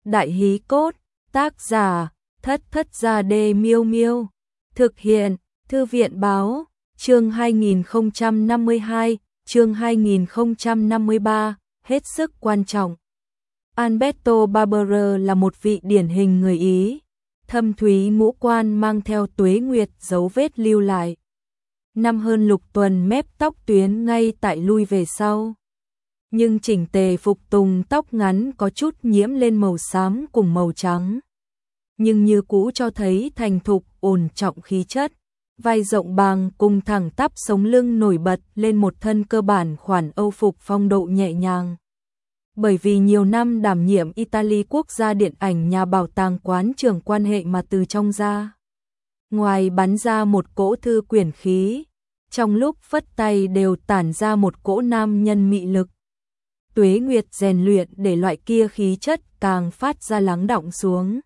Đại hí cốt, tác giả, Thất Thất Gia Đê Miêu Miêu. Thực hiện, Thư viện báo, chương 2052, chương 2053, hết sức quan trọng. Alberto Barbero là một vị điển hình người Ý, thâm thúy ngũ quan mang theo tuế nguyệt dấu vết lưu lại. Năm hơn lục tuần mép tóc tuyến ngay tại lui về sau. Nhưng chỉnh tề phục tùng tóc ngắn có chút nhiễm lên màu xám cùng màu trắng. Nhưng như cũ cho thấy thành thục ổn trọng khí chất. Vai rộng bàng cùng thẳng tắp sống lưng nổi bật lên một thân cơ bản khoản Âu phục phong độ nhẹ nhàng. Bởi vì nhiều năm đảm nhiệm Italy quốc gia điện ảnh nhà bảo tàng quán trưởng quan hệ mà từ trong ra ngoài bắn ra một cỗ thư quyển khí, trong lúc phất tay đều tản ra một cỗ nam nhân mị lực. Tuế nguyệt rèn luyện để loại kia khí chất càng phát ra lắng đọng xuống.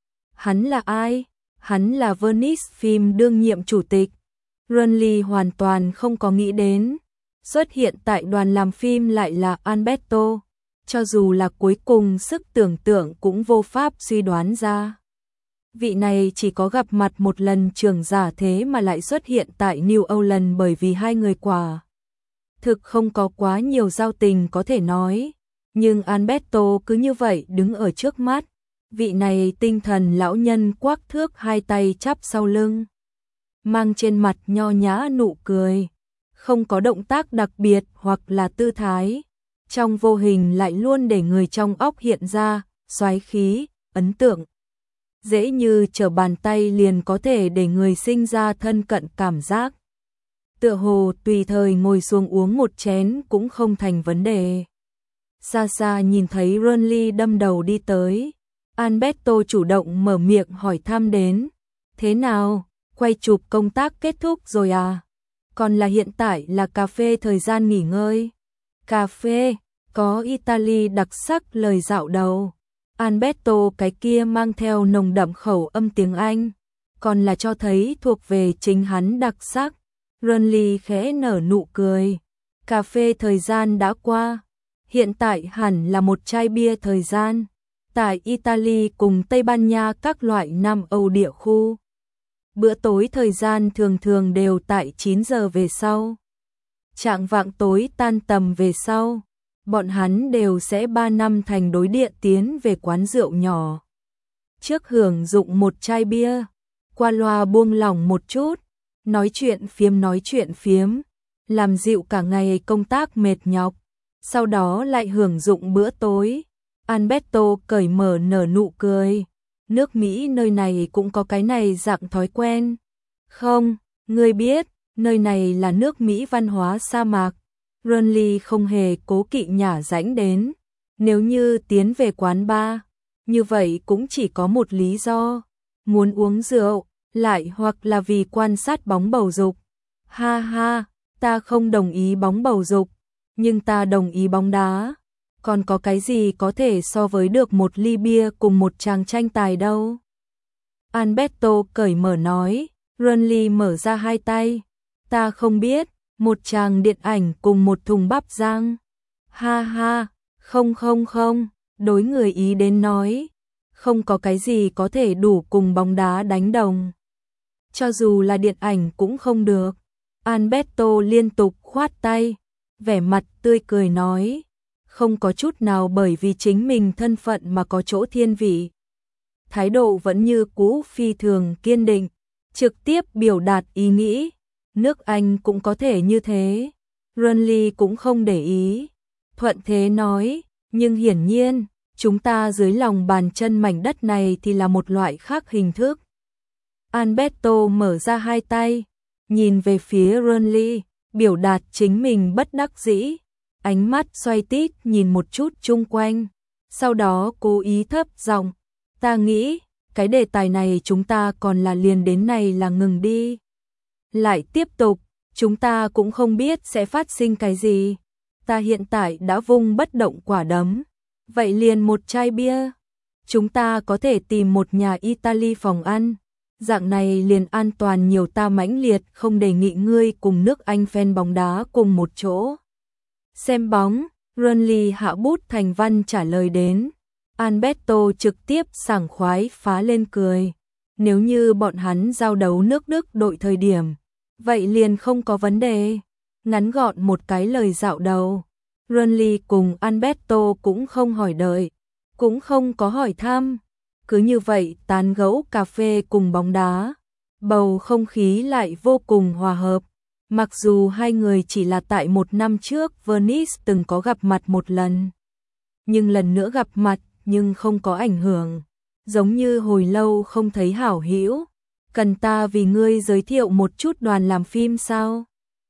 Hắn là ai? Hắn là Venice phim đương nhiệm chủ tịch. Runley hoàn toàn không có nghĩ đến. Xuất hiện tại đoàn làm phim lại là Alberto. Cho dù là cuối cùng sức tưởng tượng cũng vô pháp suy đoán ra. Vị này chỉ có gặp mặt một lần trường giả thế mà lại xuất hiện tại New Orleans bởi vì hai người quả thực không có quá nhiều giao tình có thể nói. Nhưng Alberto cứ như vậy đứng ở trước mắt. Vị này tinh thần lão nhân quắc thước hai tay chắp sau lưng. Mang trên mặt nho nhã nụ cười. Không có động tác đặc biệt hoặc là tư thái. Trong vô hình lại luôn để người trong óc hiện ra, xoáy khí, ấn tượng. Dễ như trở bàn tay liền có thể để người sinh ra thân cận cảm giác. Tựa hồ tùy thời ngồi xuống uống một chén cũng không thành vấn đề. Xa xa nhìn thấy Runley đâm đầu đi tới. Alberto chủ động mở miệng hỏi thăm đến. Thế nào, quay chụp công tác kết thúc rồi à? Còn là hiện tại là cà phê thời gian nghỉ ngơi. Cà phê, có Italy đặc sắc lời dạo đầu. Alberto cái kia mang theo nồng đậm khẩu âm tiếng Anh. Còn là cho thấy thuộc về chính hắn đặc sắc. Runley khẽ nở nụ cười. Cà phê thời gian đã qua. Hiện tại hẳn là một chai bia thời gian. Tại Italy cùng Tây Ban Nha các loại Nam Âu địa khu. Bữa tối thời gian thường thường đều tại 9 giờ về sau. Chạng vạng tối tan tầm về sau. Bọn hắn đều sẽ 3 năm thành đối điện tiến về quán rượu nhỏ. Trước hưởng dụng một chai bia. Qua loa buông lỏng một chút. Nói chuyện phiếm. Làm dịu cả ngày công tác mệt nhọc. Sau đó lại hưởng dụng bữa tối. Alberto cởi mở nở nụ cười. Nước Mỹ nơi này cũng có cái này dạng thói quen. Không, ngươi biết, nơi này là nước Mỹ văn hóa sa mạc. Runley không hề cố kỵ nhả rãnh đến. Nếu như tiến về quán bar, như vậy cũng chỉ có một lý do. Muốn uống rượu, lại hoặc là vì quan sát bóng bầu dục. Ha ha, ta không đồng ý bóng bầu dục, nhưng ta đồng ý bóng đá. Còn có cái gì có thể so với được một ly bia cùng một chàng tranh tài đâu? Alberto cởi mở nói. Runley mở ra hai tay. Ta không biết, một chàng điện ảnh cùng một thùng bắp rang. Ha ha, không, đối người Ý đến nói. Không có cái gì có thể đủ cùng bóng đá đánh đồng. Cho dù là điện ảnh cũng không được. Alberto liên tục khoát tay. Vẻ mặt tươi cười nói. Không có chút nào bởi vì chính mình thân phận mà có chỗ thiên vị. Thái độ vẫn như cũ phi thường kiên định, trực tiếp biểu đạt ý nghĩ. Nước Anh cũng có thể như thế. Runley cũng không để ý. Thuận thế nói, nhưng hiển nhiên, chúng ta dưới lòng bàn chân mảnh đất này thì là một loại khác hình thức. Alberto mở ra hai tay, nhìn về phía Runley, biểu đạt chính mình bất đắc dĩ. Ánh mắt xoay tít nhìn một chút chung quanh, sau đó cố ý thấp giọng, ta nghĩ, cái đề tài này chúng ta còn là liền đến này là ngừng đi. Lại tiếp tục, chúng ta cũng không biết sẽ phát sinh cái gì. Ta hiện tại đã vung bất động quả đấm, vậy liền một chai bia. Chúng ta có thể tìm một nhà Italy phòng ăn, dạng này liền an toàn nhiều. Ta mãnh liệt không đề nghị ngươi cùng nước Anh fan bóng đá cùng một chỗ xem bóng. Runley hạ bút thành văn trả lời đến. Alberto trực tiếp sảng khoái phá lên cười. Nếu như bọn hắn giao đấu nước Đức đội thời điểm, vậy liền không có vấn đề. Ngắn gọn một cái lời dạo đầu. Burnley cùng Alberto cũng không hỏi đợi, cũng không có hỏi thăm. Cứ như vậy tán gẫu cà phê cùng bóng đá. Bầu không khí lại vô cùng hòa hợp. Mặc dù hai người chỉ là tại một năm trước Venice từng có gặp mặt một lần. Nhưng lần nữa gặp mặt nhưng không có ảnh hưởng. Giống như hồi lâu không thấy hảo hữu. Cần ta vì ngươi giới thiệu một chút đoàn làm phim sao?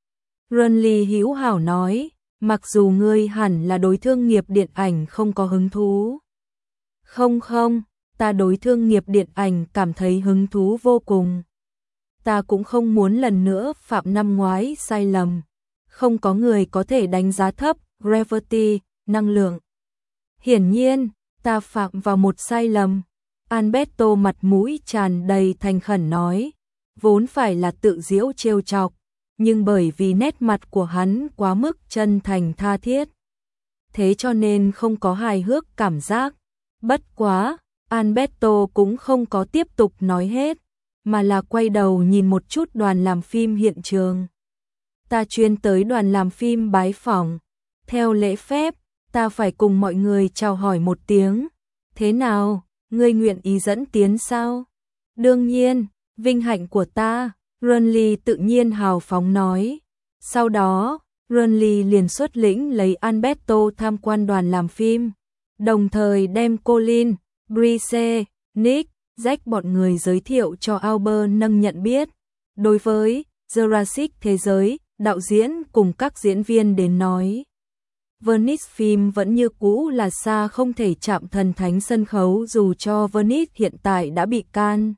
Burnley hữu hảo nói, mặc dù ngươi hẳn là đối thương nghiệp điện ảnh không có hứng thú. Không, ta đối thương nghiệp điện ảnh cảm thấy hứng thú vô cùng. Ta cũng không muốn lần nữa phạm năm ngoái sai lầm. Không có người có thể đánh giá thấp Gravity, năng lượng. Hiển nhiên, ta phạm vào một sai lầm. Alberto mặt mũi tràn đầy thành khẩn nói, vốn phải là tự giễu trêu chọc, nhưng bởi vì nét mặt của hắn quá mức chân thành tha thiết, thế cho nên không có hài hước cảm giác. Bất quá, Alberto cũng không có tiếp tục nói hết, mà là quay đầu nhìn một chút đoàn làm phim hiện trường. Ta chuyên tới đoàn làm phim bái phỏng, theo lễ phép, ta phải cùng mọi người chào hỏi một tiếng. Thế nào, ngươi nguyện ý dẫn tiến sao? Đương nhiên, vinh hạnh của ta, Burnley tự nhiên hào phóng nói. Sau đó, Burnley liền xuất lĩnh lấy Alberto tham quan đoàn làm phim, đồng thời đem Colin, Brice, Nick, Jack bọn người giới thiệu cho Albert nâng nhận biết. Đối với Jurassic Thế giới, đạo diễn cùng các diễn viên đến nói, Venice phim vẫn như cũ là xa không thể chạm thần thánh sân khấu, dù cho Venice hiện tại đã bị can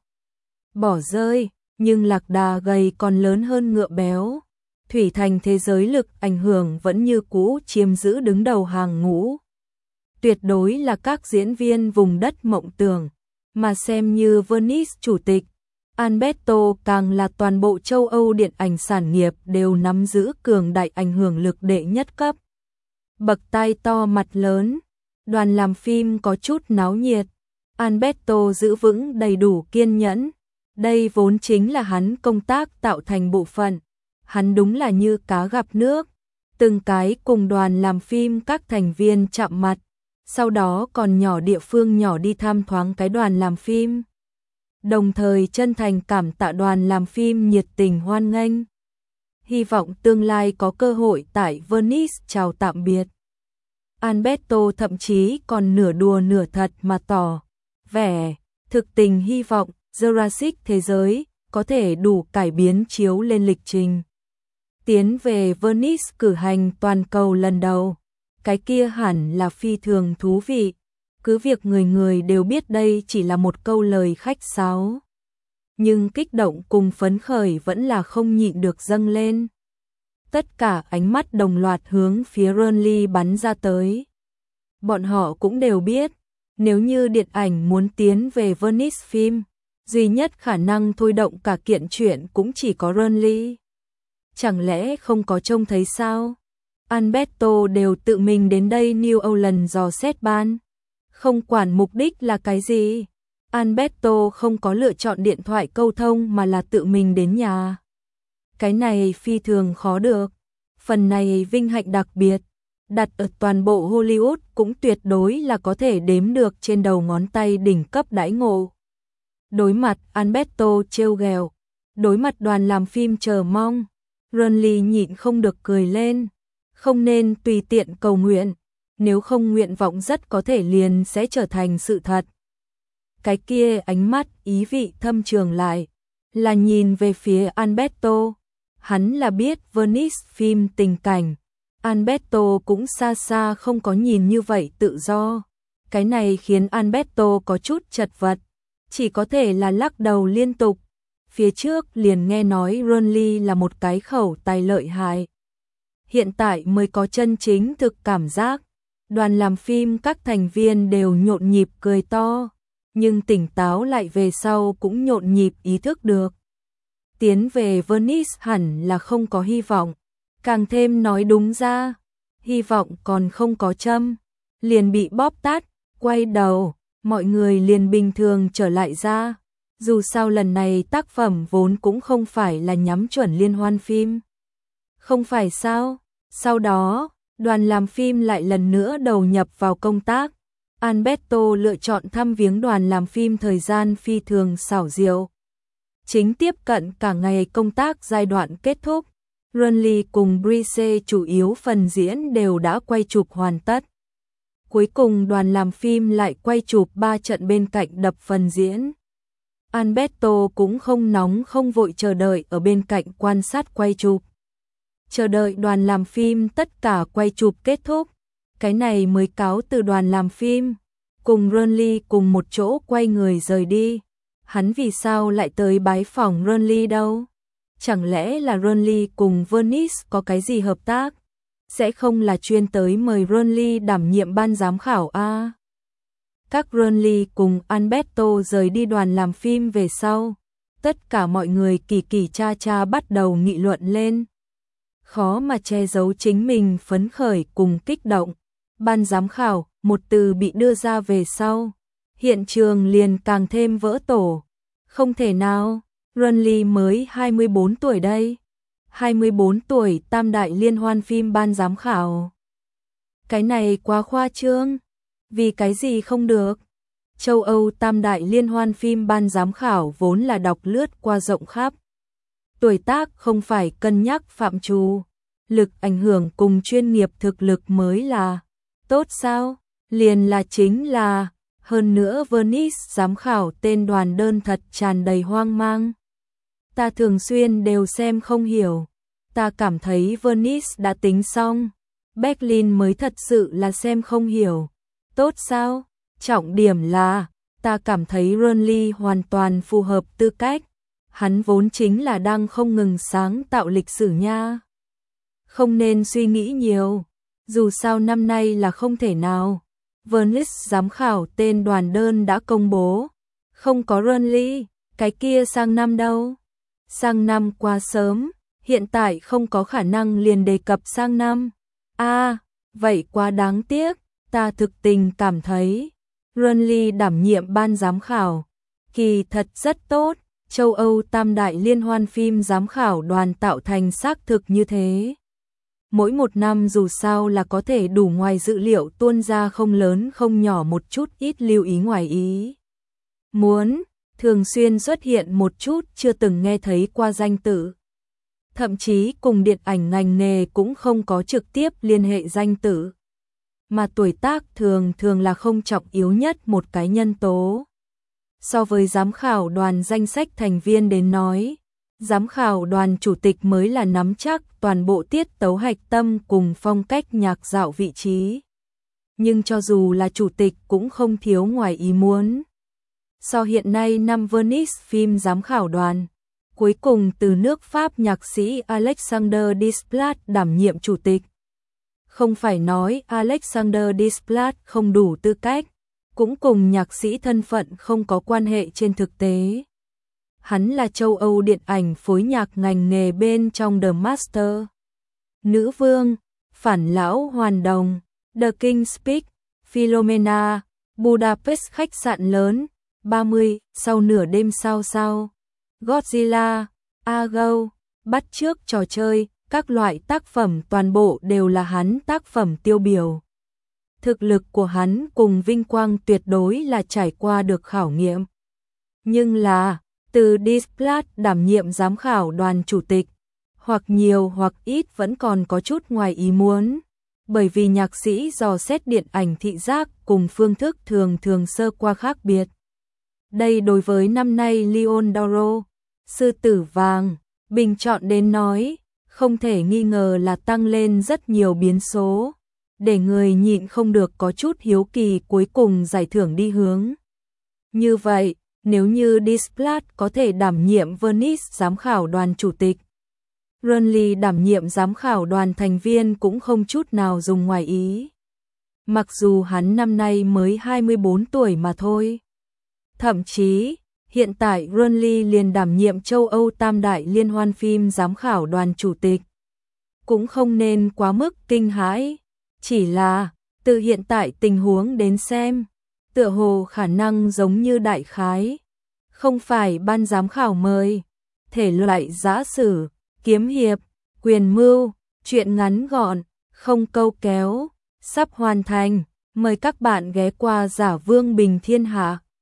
bỏ rơi, nhưng lạc đà gầy còn lớn hơn ngựa béo. Thủy thành thế giới lực ảnh hưởng vẫn như cũ chiếm giữ đứng đầu hàng ngũ. Tuyệt đối là các diễn viên vùng đất mộng tưởng, mà xem như Venice chủ tịch. Alberto càng là toàn bộ châu Âu điện ảnh sản nghiệp đều nắm giữ cường đại ảnh hưởng lực đệ nhất cấp. Bậc tai to mặt lớn, đoàn làm phim có chút náo nhiệt. Alberto giữ vững đầy đủ kiên nhẫn. Đây vốn chính là hắn công tác tạo thành bộ phận. Hắn đúng là như cá gặp nước. Từng cái cùng đoàn làm phim các thành viên chạm mặt. Sau đó còn nhỏ địa phương nhỏ đi thăm thoáng cái đoàn làm phim. Đồng thời chân thành cảm tạ đoàn làm phim nhiệt tình hoan nghênh. Hy vọng tương lai có cơ hội tại Venice chào tạm biệt. Alberto thậm chí còn nửa đùa nửa thật mà tỏ vẻ thực tình hy vọng Jurassic Thế giới có thể đủ cải biến chiếu lên lịch trình. Tiến về Venice cử hành toàn cầu lần đầu, cái kia hẳn là phi thường thú vị. Cứ việc người người đều biết đây chỉ là một câu lời khách sáo, nhưng kích động cùng phấn khởi vẫn là không nhịn được dâng lên. Tất cả ánh mắt đồng loạt hướng phía Burnley bắn ra tới. Bọn họ cũng đều biết, nếu như điện ảnh muốn tiến về Venice phim, duy nhất khả năng thôi động cả kiện chuyện cũng chỉ có Burnley. Chẳng lẽ không có trông thấy sao? Alberto đều tự mình đến đây New Orleans dò xét ban. Không quản mục đích là cái gì, Alberto không có lựa chọn điện thoại câu thông mà là tự mình đến nhà. Cái này phi thường khó được. Phần này vinh hạnh đặc biệt, đặt ở toàn bộ Hollywood cũng tuyệt đối là có thể đếm được trên đầu ngón tay đỉnh cấp đãi ngộ. Đối mặt Alberto trêu ghẹo, đối mặt đoàn làm phim chờ mong, Burnley nhịn không được cười lên. Không nên tùy tiện cầu nguyện, nếu không nguyện vọng rất có thể liền sẽ trở thành sự thật. Cái kia ánh mắt ý vị thâm trường lại, là nhìn về phía Alberto. Hắn là biết Venice phim tình cảnh, Alberto cũng xa xa không có nhìn như vậy tự do. Cái này khiến Alberto có chút chật vật, chỉ có thể là lắc đầu liên tục. Phía trước liền nghe nói Burnley là một cái khẩu tài lợi hại. Hiện tại mới có chân chính thực cảm giác. Đoàn làm phim các thành viên đều nhộn nhịp cười to, nhưng tỉnh táo lại về sau cũng nhộn nhịp ý thức được. Tiến về Venice hẳn là không có hy vọng, càng thêm nói đúng ra, hy vọng còn không có châm, liền bị bóp tát, quay đầu, mọi người liền bình thường trở lại ra. Dù sao lần này tác phẩm vốn cũng không phải là nhắm chuẩn liên hoan phim. Không phải sao? Sau đó, đoàn làm phim lại lần nữa đầu nhập vào công tác. Alberto lựa chọn thăm viếng đoàn làm phim thời gian phi thường xảo diệu. Chính tiếp cận cả ngày công tác giai đoạn kết thúc. Runley cùng Brice chủ yếu phần diễn đều đã quay chụp hoàn tất. Cuối cùng đoàn làm phim lại quay chụp 3 trận bên cạnh đập phần diễn. Alberto cũng không nóng không vội chờ đợi ở bên cạnh quan sát quay chụp. Chờ đợi đoàn làm phim tất cả quay chụp kết thúc. Cái này mới cáo từ đoàn làm phim. Cùng Runley cùng một chỗ quay người rời đi. Hắn vì sao lại tới bái phỏng Runley đâu? Chẳng lẽ là Runley cùng Venice có cái gì hợp tác? Sẽ không là chuyên tới mời Runley đảm nhiệm ban giám khảo a? Các Runley cùng Alberto rời đi đoàn làm phim về sau. Tất cả mọi người kỳ kỳ cha cha bắt đầu nghị luận lên. Khó mà che giấu chính mình phấn khởi cùng kích động. Ban giám khảo, một từ bị đưa ra về sau. Hiện trường liền càng thêm vỡ tổ. Không thể nào, Runley mới 24 tuổi đây. 24 tuổi tam đại liên hoan phim ban giám khảo. Cái này quá khoa trương. Vì cái gì không được? Châu Âu tam đại liên hoan phim ban giám khảo vốn là đọc lướt qua rộng khắp. Tuổi tác không phải cân nhắc phạm trù. Lực ảnh hưởng cùng chuyên nghiệp thực lực mới là tốt sao? Liền là chính là. Hơn nữa Venice giám khảo tên đoàn đơn thật tràn đầy hoang mang. Ta thường xuyên đều xem không hiểu. Ta cảm thấy Venice đã tính xong. Berlin mới thật sự là xem không hiểu. Tốt sao? Trọng điểm là, ta cảm thấy Runley hoàn toàn phù hợp tư cách. Hắn vốn chính là đang không ngừng sáng tạo lịch sử nha. Không nên suy nghĩ nhiều. Dù sao năm nay là không thể nào. Venice giám khảo tên đoàn đơn đã công bố. Không có Runley, cái kia sang năm đâu? Sang năm quá sớm, hiện tại không có khả năng liền đề cập sang năm. Vậy quá đáng tiếc, ta thực tình cảm thấy. Runley đảm nhiệm ban giám khảo, kỳ thật rất tốt. Châu Âu tam đại liên hoan phim giám khảo đoàn tạo thành xác thực như thế. Mỗi một năm dù sao là có thể đủ ngoài dự liệu tuôn ra không lớn không nhỏ một chút ít lưu ý ngoài ý. Muốn, thường xuyên xuất hiện một chút chưa từng nghe thấy qua danh tự. Thậm chí cùng điện ảnh ngành nghề cũng không có trực tiếp liên hệ danh tự. Mà tuổi tác thường thường là không trọng yếu nhất một cái nhân tố. So với giám khảo đoàn danh sách thành viên đến nói, giám khảo đoàn chủ tịch mới là nắm chắc toàn bộ tiết tấu hạch tâm cùng phong cách nhạc dạo vị trí. Nhưng cho dù là chủ tịch cũng không thiếu ngoài ý muốn. So hiện nay năm Venice phim giám khảo đoàn, cuối cùng từ nước Pháp nhạc sĩ Alexander Desplat đảm nhiệm chủ tịch. Không phải nói Alexander Desplat không đủ tư cách, cũng cùng nhạc sĩ thân phận không có quan hệ trên thực tế. Hắn là châu Âu điện ảnh phối nhạc ngành nghề bên trong The Master, Nữ Vương, Phản Lão Hoàn Đồng, The King's Speech, Philomena, Budapest khách sạn lớn, 30, sau nửa đêm sao, Godzilla, Argo, bắt chước trò chơi, các loại tác phẩm toàn bộ đều là hắn tác phẩm tiêu biểu. Thực lực của hắn cùng vinh quang tuyệt đối là trải qua được khảo nghiệm. Nhưng là, từ Desplat đảm nhiệm giám khảo đoàn chủ tịch, hoặc nhiều hoặc ít vẫn còn có chút ngoài ý muốn. Bởi vì nhạc sĩ dò xét điện ảnh thị giác cùng phương thức thường thường sơ qua khác biệt. Đây đối với năm nay Lion d'Oro, Sư tử vàng, bình chọn đến nói, không thể nghi ngờ là tăng lên rất nhiều biến số, để người nhịn không được có chút hiếu kỳ cuối cùng giải thưởng đi hướng. Như vậy, nếu như Desplat có thể đảm nhiệm Venice giám khảo đoàn chủ tịch, Runley đảm nhiệm giám khảo đoàn thành viên cũng không chút nào dùng ngoài ý. Mặc dù hắn năm nay mới 24 tuổi mà thôi. Thậm chí, hiện tại Runley liền đảm nhiệm châu Âu tam đại liên hoan phim giám khảo đoàn chủ tịch. Cũng không nên quá mức kinh hãi, chỉ là từ hiện tại tình huống đến xem, tựa hồ khả năng giống như đại khái. Không phải ban giám khảo mời. Thể loại giã sử, kiếm hiệp, quyền mưu, truyện ngắn gọn, không câu kéo, sắp hoàn thành. Mời các bạn ghé qua Giả Vương Bình Thiên Hạ.